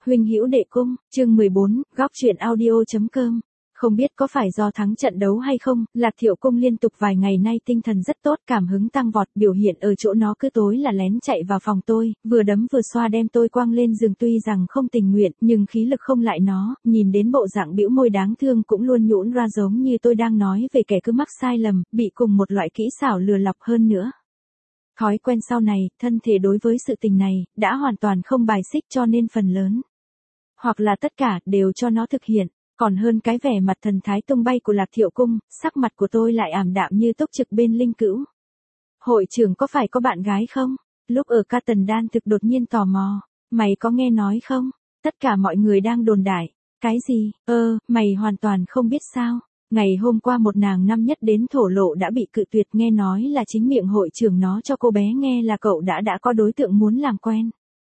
Huynh hữu đệ cung, chương 14, góc truyện audio.com. Không biết có phải do thắng trận đấu hay không, Lạc Thiệu Cung liên tục vài ngày nay tinh thần rất tốt, cảm hứng tăng vọt, biểu hiện ở chỗ nó cứ tối là lén chạy vào phòng tôi, vừa đấm vừa xoa đem tôi quăng lên giường, tuy rằng không tình nguyện, nhưng khí lực không lại nó, nhìn đến bộ dạng bĩu môi đáng thương cũng luôn nhũn ra giống như tôi đang nói về kẻ cứ mắc sai lầm, bị cùng một loại kỹ xảo lừa lọc hơn nữa. Thói quen sau này, thân thể đối với sự tình này, đã hoàn toàn không bài xích, cho nên phần lớn, hoặc là tất cả, đều cho nó thực hiện. Còn hơn cái vẻ mặt thần thái tung bay của Lạc Thiệu Cung, sắc mặt của tôi lại ảm đạm như túc trực bên linh cữu. Hội trưởng có phải có bạn gái không? Lúc ở ca tần đan thực đột nhiên tò mò. Mày có nghe nói không? Tất cả mọi người đang đồn đại. Cái gì? Mày hoàn toàn không biết sao? Ngày hôm qua một nàng năm nhất đến thổ lộ đã bị cự tuyệt, nghe nói là chính miệng hội trưởng nó cho cô bé nghe là cậu đã có đối tượng muốn làm quen.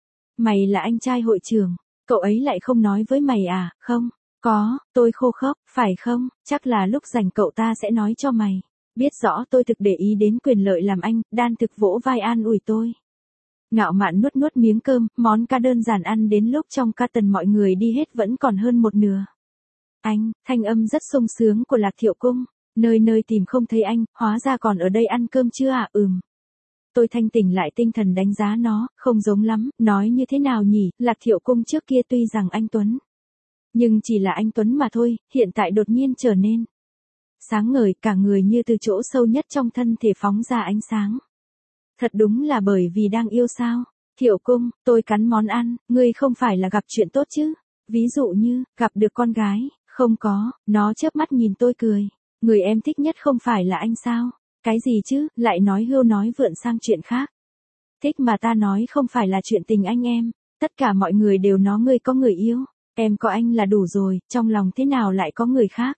Mày là anh trai hội trưởng, cậu ấy lại không nói với mày à? Không. Có, tôi khô khốc, phải không? Chắc là lúc rảnh cậu ta sẽ nói cho mày. Biết rõ tôi thực để ý đến quyền lợi làm anh, đan thực vỗ vai an ủi tôi. Ngạo mạn nuốt nuốt miếng cơm, món ca đơn giản ăn đến lúc trong ca tần mọi người đi hết vẫn còn hơn một nửa. Anh, thanh âm rất sung sướng của Lạc Thiệu Cung. Nơi nơi tìm không thấy anh, hóa ra còn ở đây ăn cơm chưa à? Tôi thanh tỉnh lại tinh thần đánh giá nó, không giống lắm, nói như thế nào nhỉ? Lạc Thiệu Cung trước kia tuy rằng anh Tuấn, nhưng chỉ là anh Tuấn mà thôi, hiện tại đột nhiên trở nên sáng ngời, cả người như từ chỗ sâu nhất trong thân thể phóng ra ánh sáng. Thật đúng là bởi vì đang yêu sao? Thiệu Cung, tôi cắn món ăn, ngươi không phải là gặp chuyện tốt chứ? Ví dụ như, gặp được con gái, không có, nó chớp mắt nhìn tôi cười. Người em thích nhất không phải là anh sao? Cái gì chứ, lại nói hưu nói vượn sang chuyện khác. Thích mà ta nói không phải là chuyện tình anh em, tất cả mọi người đều nói ngươi có người yêu. Em có anh là đủ rồi, trong lòng thế nào lại có người khác?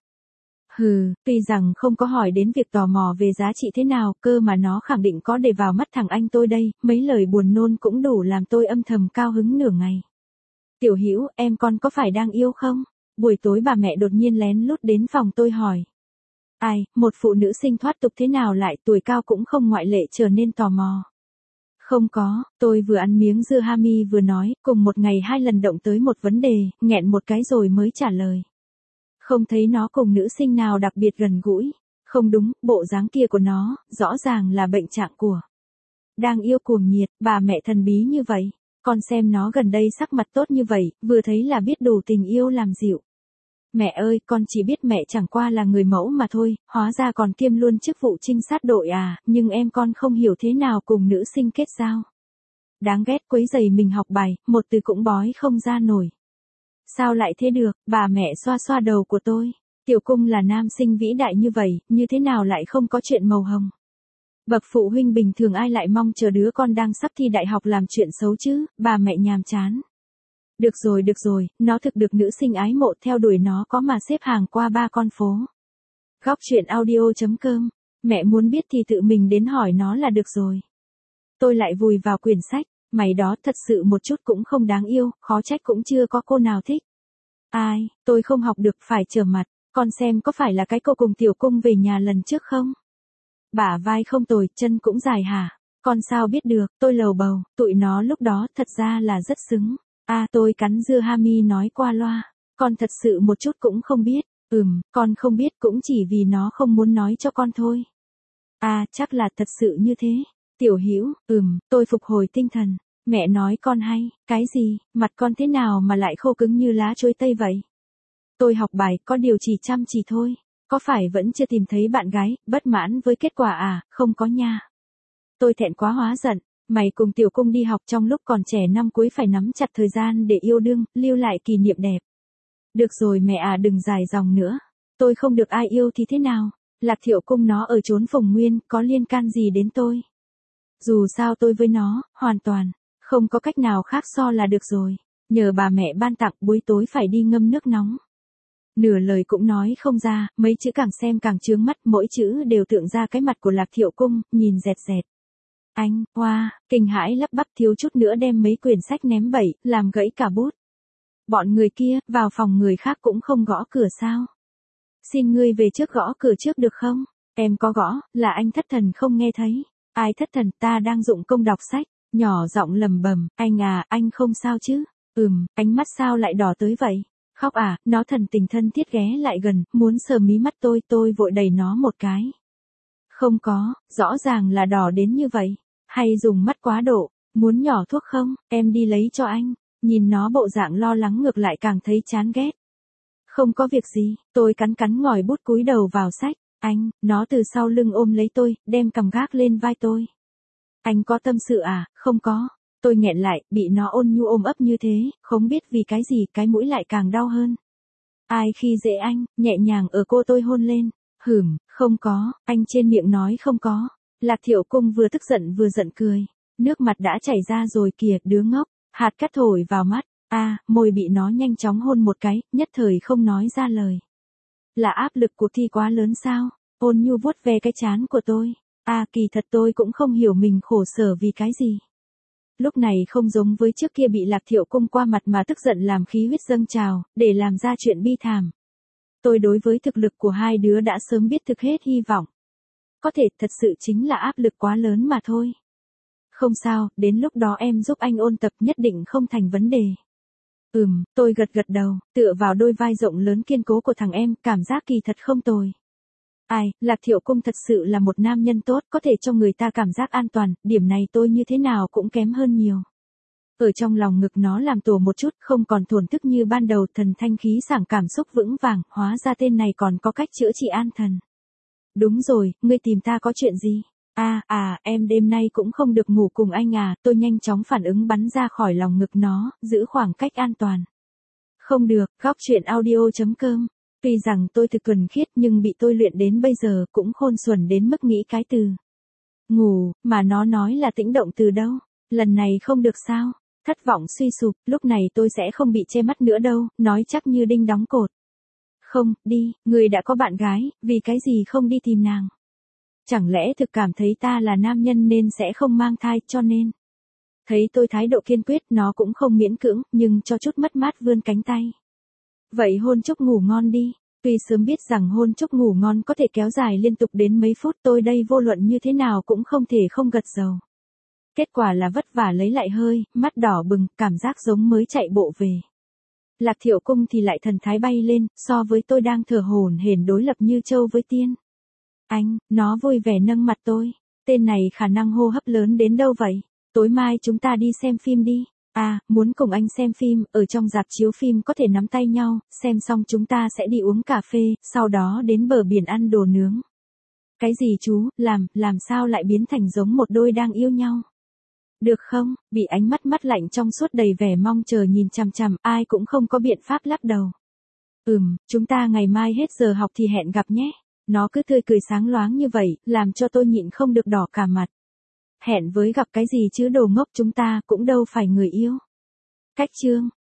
Tuy rằng không có hỏi đến việc tò mò về giá trị thế nào, cơ mà nó khẳng định có để vào mắt thằng anh tôi đây, mấy lời buồn nôn cũng đủ làm tôi âm thầm cao hứng nửa ngày. Tiểu Hữu, em con có phải đang yêu không? Buổi tối bà mẹ đột nhiên lén lút đến phòng tôi hỏi. Ai, một phụ nữ sinh thoát tục thế nào lại tuổi cao cũng không ngoại lệ trở nên tò mò. Không có, tôi vừa ăn miếng dưa hami vừa nói, cùng một ngày 2 lần động tới một vấn đề, nghẹn một cái rồi mới trả lời. Không thấy nó cùng nữ sinh nào đặc biệt gần gũi. Không đúng, bộ dáng kia của nó, rõ ràng là bệnh trạng của đang yêu cuồng nhiệt, bà mẹ thần bí như vậy. Con xem nó gần đây sắc mặt tốt như vậy, vừa thấy là biết đủ tình yêu làm dịu. Mẹ ơi, con chỉ biết mẹ chẳng qua là người mẫu mà thôi, hóa ra còn kiêm luôn chức vụ trinh sát đội à, nhưng em con không hiểu thế nào cùng nữ sinh kết giao. Đáng ghét, quấy rầy mình học bài, một từ cũng bói không ra nổi. Sao lại thế được? Bà mẹ xoa xoa đầu của tôi. Tiểu Cung là nam sinh vĩ đại như vậy, như thế nào lại không có chuyện màu hồng? Bậc phụ huynh bình thường ai lại mong chờ đứa con đang sắp thi đại học làm chuyện xấu chứ? Bà mẹ nhàm chán. Được rồi, nó thực được nữ sinh ái mộ, theo đuổi nó có mà xếp hàng qua 3 con phố. Góc truyện audio.com. Mẹ muốn biết thì tự mình đến hỏi nó là được rồi. Tôi lại vùi vào quyển sách. Mày đó thật sự một chút cũng không đáng yêu, khó trách cũng chưa có cô nào thích. Ai, tôi không học được, phải trở mặt. Con xem có phải là cái cô cùng Tiểu Cung về nhà lần trước không? Bả vai không tồi, chân cũng dài hả? Con sao biết được? Tôi lầu bầu, tụi nó lúc đó thật ra là rất xứng. Tôi cắn dưa hami nói qua loa. Con thật sự một chút cũng không biết. Con không biết cũng chỉ vì nó không muốn nói cho con thôi. Chắc là thật sự như thế. Tiểu Hữu, tôi phục hồi tinh thần. Mẹ nói con hay, cái gì, mặt con thế nào mà lại khô cứng như lá chuối tây vậy? Tôi học bài, có điều chỉ chăm chỉ thôi. Có phải vẫn chưa tìm thấy bạn gái, bất mãn với kết quả à? Không có nha. Tôi thẹn quá hóa giận. Mày cùng Tiểu Cung đi học trong lúc còn trẻ, năm cuối phải nắm chặt thời gian để yêu đương, lưu lại kỷ niệm đẹp. Được rồi mẹ à, đừng dài dòng nữa. Tôi không được ai yêu thì thế nào? Lạc Thiệu Cung nó ở chốn Phùng Nguyên, có liên can gì đến tôi? Dù sao tôi với nó, hoàn toàn không có cách nào khác so là được rồi. Nhờ bà mẹ ban tặng, buổi tối phải đi ngâm nước nóng. Nửa lời cũng nói không ra, mấy chữ càng xem càng chướng mắt, mỗi chữ đều tượng ra cái mặt của Lạc Thiệu Cung, nhìn dẹt dẹt. Anh, kinh hãi lắp bắp thiếu chút nữa đem mấy quyển sách ném bậy, làm gãy cả bút. Bọn người kia, vào phòng người khác cũng không gõ cửa sao? Xin ngươi về trước gõ cửa trước được không? Em có gõ, là anh thất thần không nghe thấy. Ai thất thần, ta đang dụng công đọc sách. Nhỏ giọng lầm bầm, anh à, anh không sao chứ? Ánh mắt sao lại đỏ tới vậy? Khóc à? Nó thần tình thân thiết ghé lại gần, muốn sờ mí mắt tôi vội đẩy nó một cái. Không có, rõ ràng là đỏ đến như vậy. Hay dùng mắt quá độ, muốn nhỏ thuốc không, em đi lấy cho anh. Nhìn nó bộ dạng lo lắng ngược lại càng thấy chán ghét. Không có việc gì, tôi cắn ngòi bút cúi đầu vào sách. Anh, nó từ sau lưng ôm lấy tôi, đem cằm gác lên vai tôi. Anh có tâm sự à? Không có. Tôi nghẹn lại, bị nó ôn nhu ôm ấp như thế, không biết vì cái gì cái mũi lại càng đau hơn. Ai khi dễ anh, nhẹ nhàng ở cô tôi hôn lên. Không có, anh trên miệng nói không có. Lạc Thiệu Cung vừa tức giận vừa giận cười. Nước mặt đã chảy ra rồi kìa, đứa ngốc. Hạt cát thổi vào mắt. Môi bị nó nhanh chóng hôn một cái, nhất thời không nói ra lời. Là áp lực cuộc thi quá lớn sao? Ôn nhu vuốt ve cái trán của tôi. Kỳ thật tôi cũng không hiểu mình khổ sở vì cái gì. Lúc này không giống với trước kia bị Lạc Thiệu Cung qua mặt mà tức giận làm khí huyết dâng trào, để làm ra chuyện bi thảm. Tôi đối với thực lực của hai đứa đã sớm biết thực hết hy vọng. Có thể thật sự chính là áp lực quá lớn mà thôi. Không sao, đến lúc đó em giúp anh ôn tập nhất định không thành vấn đề. Tôi gật đầu, tựa vào đôi vai rộng lớn kiên cố của thằng em, cảm giác kỳ thật không tồi. Lạc Thiệu Cung thật sự là một nam nhân tốt, có thể cho người ta cảm giác an toàn, điểm này tôi như thế nào cũng kém hơn nhiều. Ở trong lòng ngực nó làm tổ một chút, không còn thổn thức như ban đầu, thần thanh khí sảng cảm xúc vững vàng, hóa ra tên này còn có cách chữa trị an thần. Đúng rồi, ngươi tìm ta có chuyện gì? Em đêm nay cũng không được ngủ cùng anh à, tôi nhanh chóng phản ứng bắn ra khỏi lòng ngực nó, giữ khoảng cách an toàn. Không được, góc chuyện audio.com. Tuy rằng tôi thực thuần khiết nhưng bị tôi luyện đến bây giờ cũng khôn xuẩn đến mức nghĩ cái từ ngủ, mà nó nói là tĩnh động từ đâu. Lần này không được sao? Thất vọng suy sụp, lúc này tôi sẽ không bị che mắt nữa đâu, nói chắc như đinh đóng cột. Không, đi, người đã có bạn gái, vì cái gì không đi tìm nàng? Chẳng lẽ thực cảm thấy ta là nam nhân nên sẽ không mang thai, cho nên. Thấy tôi thái độ kiên quyết, nó cũng không miễn cưỡng, nhưng cho chút mất mát vươn cánh tay. Vậy hôn chúc ngủ ngon đi. Tuy sớm biết rằng hôn chúc ngủ ngon có thể kéo dài liên tục đến mấy phút, tôi đây vô luận như thế nào cũng không thể không gật đầu. Kết quả là vất vả lấy lại hơi, mắt đỏ bừng, cảm giác giống mới chạy bộ về. Lạc Thiệu Cung thì lại thần thái bay lên, so với tôi đang thở hổn hển đối lập như trâu với tiên. Anh, nó vui vẻ nâng mặt tôi. Tên này khả năng hô hấp lớn đến đâu vậy? Tối mai chúng ta đi xem phim đi. Muốn cùng anh xem phim, ở trong rạp chiếu phim có thể nắm tay nhau, xem xong chúng ta sẽ đi uống cà phê, sau đó đến bờ biển ăn đồ nướng. Cái gì chú, làm sao lại biến thành giống một đôi đang yêu nhau? Được không? Bị ánh mắt lạnh trong suốt đầy vẻ mong chờ nhìn chằm chằm, ai cũng không có biện pháp lắc đầu. Chúng ta ngày mai hết giờ học thì hẹn gặp nhé. Nó cứ tươi cười sáng loáng như vậy, làm cho tôi nhịn không được đỏ cả mặt. Hẹn với gặp cái gì chứ đồ ngốc, chúng ta cũng đâu phải người yêu. Cách chương.